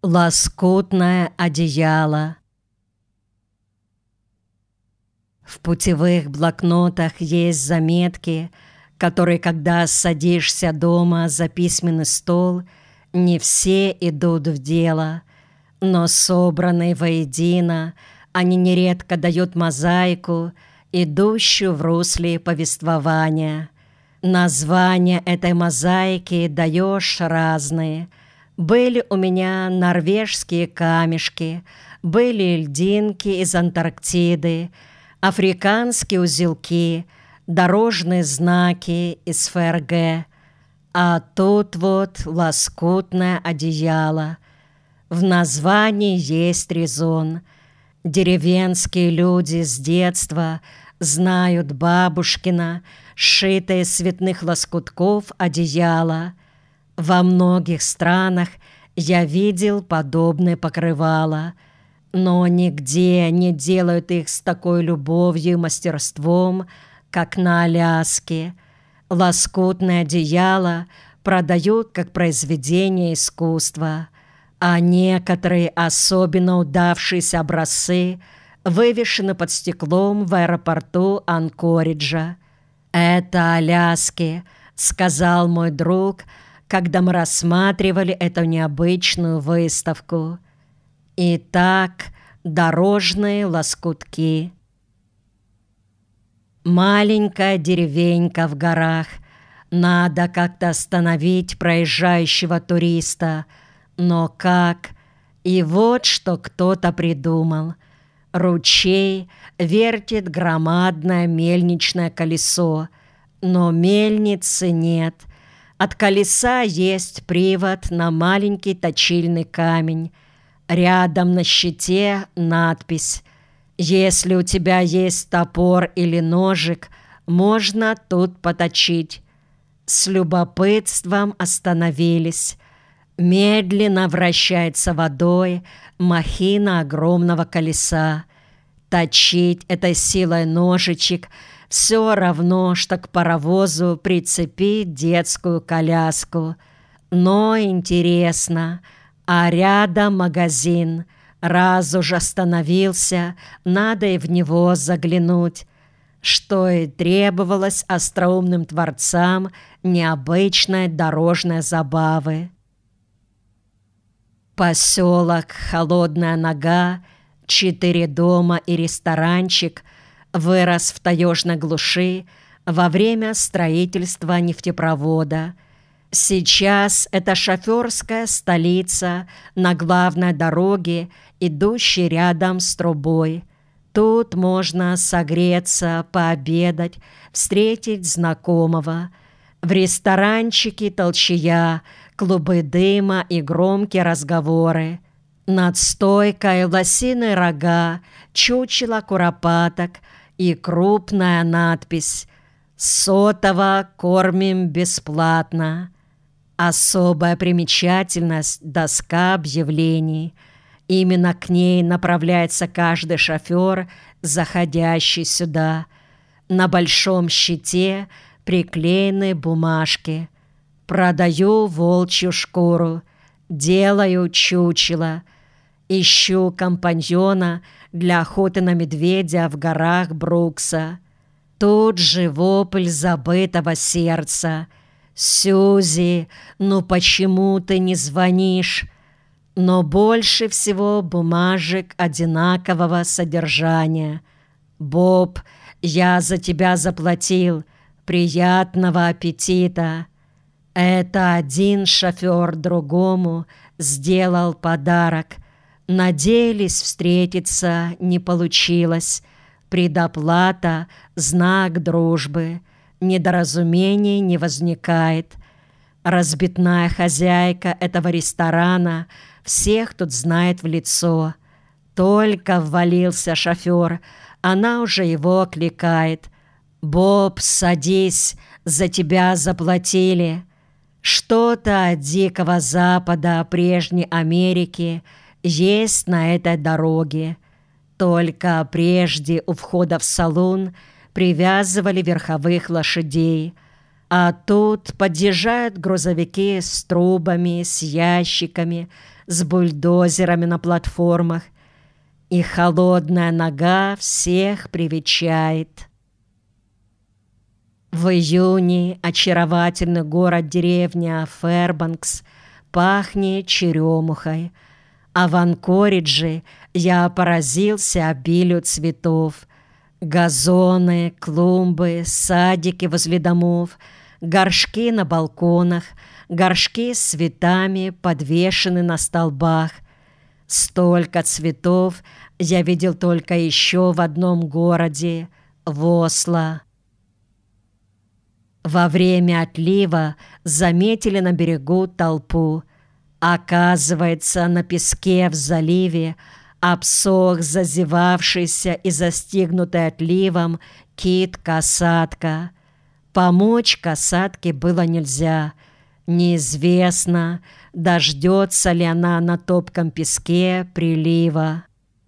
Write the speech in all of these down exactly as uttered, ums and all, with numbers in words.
Лоскутное одеяло. В путевых блокнотах есть заметки, которые, когда садишься дома за письменный стол, не все идут в дело, но собранные воедино, они нередко дают мозаику, идущую в русле повествования. Названия этой мозаики даешь разные. Были у меня норвежские камешки, были льдинки из Антарктиды, африканские узелки, дорожные знаки из ФРГ. А тут вот лоскутное одеяло. В названии есть резон. Деревенские люди с детства знают бабушкина, сшитое из цветных лоскутков одеяло. Во многих странах я видел подобные покрывала, но нигде не делают их с такой любовью и мастерством, как на Аляске. Лоскутное одеяло продают как произведение искусства, а некоторые особенно удавшиеся образцы вывешены под стеклом в аэропорту Анкориджа. «Это Аляски», — сказал мой друг, когда мы рассматривали эту необычную выставку. Итак, дорожные лоскутки. Маленькая деревенька в горах. Надо как-то остановить проезжающего туриста. Но как? И вот что кто-то придумал. Ручей вертит громадное мельничное колесо, но мельницы нет. От колеса есть привод на маленький точильный камень. Рядом на щите надпись: «Если у тебя есть топор или ножик, можно тут поточить». С любопытством остановились. Медленно вращается водой махина огромного колеса. Точить этой силой ножичек все равно, что к паровозу прицепить детскую коляску. Но интересно, а рядом магазин. Раз уж остановился, надо и в него заглянуть. Что и требовалось остроумным творцам необычной дорожной забавы. Поселок Холодная Нога, четыре дома и ресторанчик, вырос в таежной глуши во время строительства нефтепровода. Сейчас это шоферская столица на главной дороге, идущей рядом с трубой. Тут можно согреться, пообедать, встретить знакомого. В ресторанчике толчья, клубы дыма и громкие разговоры. Над стойкой лосиные рога, чучело куропаток и крупная надпись: «Сотово кормим бесплатно». Особая примечательность — доска объявлений. Именно к ней направляется каждый шофер, заходящий сюда. На большом щите приклеены бумажки: «Продаю волчью шкуру», «Делаю чучело», «Ищу компаньона для охоты на медведя в горах Брукса». Тут же вопль забытого сердца: «Сьюзи, ну почему ты не звонишь?» Но больше всего бумажек одинакового содержания: «Боб, я за тебя заплатил. Приятного аппетита». Это один шофер другому сделал подарок. Надеялись встретиться, не получилось. Предоплата — знак дружбы. Недоразумений не возникает. Разбитная хозяйка этого ресторана всех тут знает в лицо. Только ввалился шофер, она уже его окликает: «Боб, садись, за тебя заплатили». Что-то от Дикого Запада прежней Америки есть на этой дороге. Только прежде у входа в салон привязывали верховых лошадей, А тут подъезжают грузовики с трубами, с ящиками, с бульдозерами на платформах, и холодная нога всех привечает. В июне очаровательный город-деревня Фэрбанкс пахнет черемухой, а в Анкоридже я поразился обилию цветов. Газоны, клумбы, садики возле домов, горшки на балконах, горшки с цветами подвешены на столбах. Столько цветов я видел только еще в одном городе — в Осло. Во время отлива заметили на берегу толпу. Оказывается, на песке в заливе обсох зазевавшийся и застигнутый отливом кит-касатка. Помочь касатке было нельзя. Неизвестно, дождется ли она на топком песке прилива.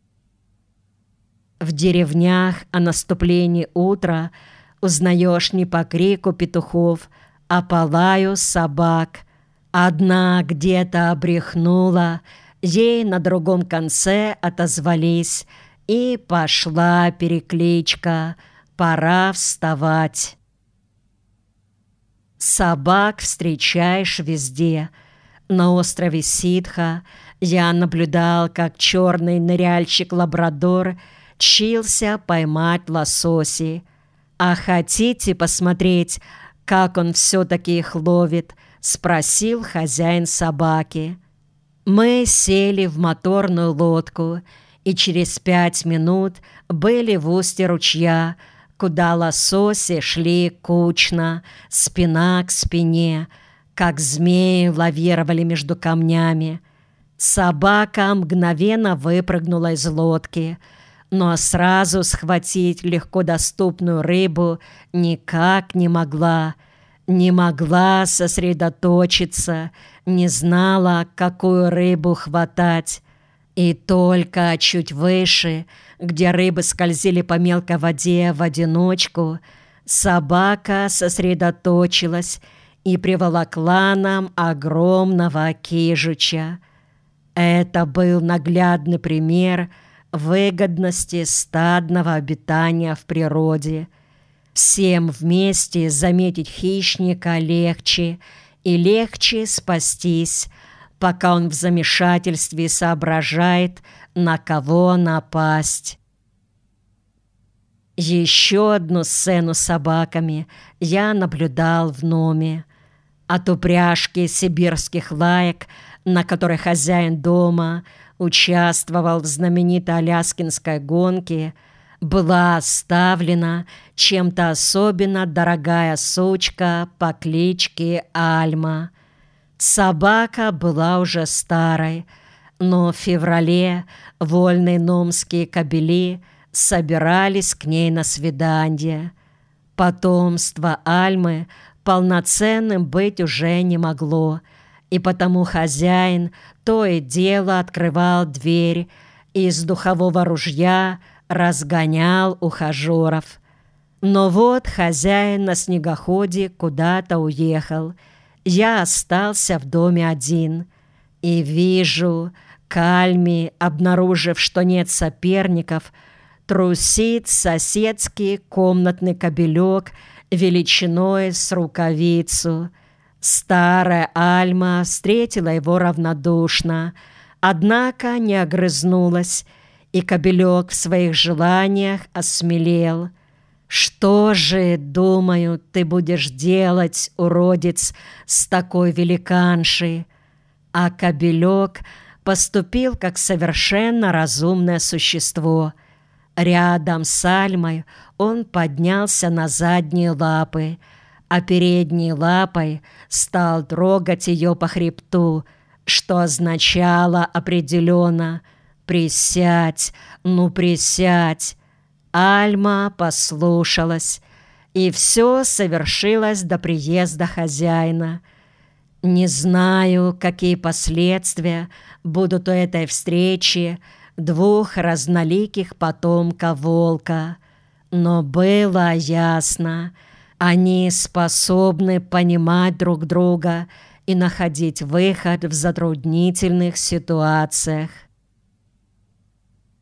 В деревнях о наступлении утра узнаешь не по крику петухов, а по лаю собак. Одна где-то обрехнула, ей на другом конце отозвались, и пошла перекличка: «Пора вставать». Собак встречаешь везде. На острове Ситха я наблюдал, как черный ныряльщик-лабрадор чился поймать лососи. «А хотите посмотреть, как он все-таки их ловит?» — спросил хозяин собаки. Мы сели в моторную лодку и через пять минут были в устье ручья, куда лососи шли кучно, спина к спине, как змеи лавировали между камнями. Собака мгновенно выпрыгнула из лодки, но сразу схватить легко доступную рыбу никак не могла. Не могла сосредоточиться, не знала, какую рыбу хватать. И только чуть выше, где рыбы скользили по мелкой воде в одиночку, собака сосредоточилась и приволокла нам огромного кижуча. Это был наглядный пример выгодности стадного обитания в природе. Всем вместе заметить хищника легче, и легче спастись, пока он в замешательстве соображает, на кого напасть. Еще одну сцену с собаками я наблюдал в Номе. От упряжки сибирских лаек, на которой хозяин дома участвовал в знаменитой аляскинской гонке, была оставлена чем-то особенно дорогая сучка по кличке Альма. Собака была уже старой, но в феврале вольные номские кобели собирались к ней на свидание. Потомство Альмы полноценным быть уже не могло, и потому хозяин то и дело открывал дверь и из духового ружья разгонял ухажеров. Но вот хозяин на снегоходе куда-то уехал. Я остался в доме один. И вижу, Кальми, обнаружив, что нет соперников, трусит соседский комнатный кобелек величиной с рукавицу. Старая Альма встретила его равнодушно, однако не огрызнулась, и кобелек в своих желаниях осмелел. «Что же, думаю, ты будешь делать, уродец, с такой великаншей?» А кобелек поступил как совершенно разумное существо. Рядом с Альмой он поднялся на задние лапы, а передней лапой стал трогать ее по хребту, что означало определенно: «Присядь, ну присядь». Альма послушалась, и все совершилось до приезда хозяина. Не знаю, какие последствия будут у этой встречи двух разноликих потомков волка, но было ясно: Они способны понимать друг друга и находить выход в затруднительных ситуациях.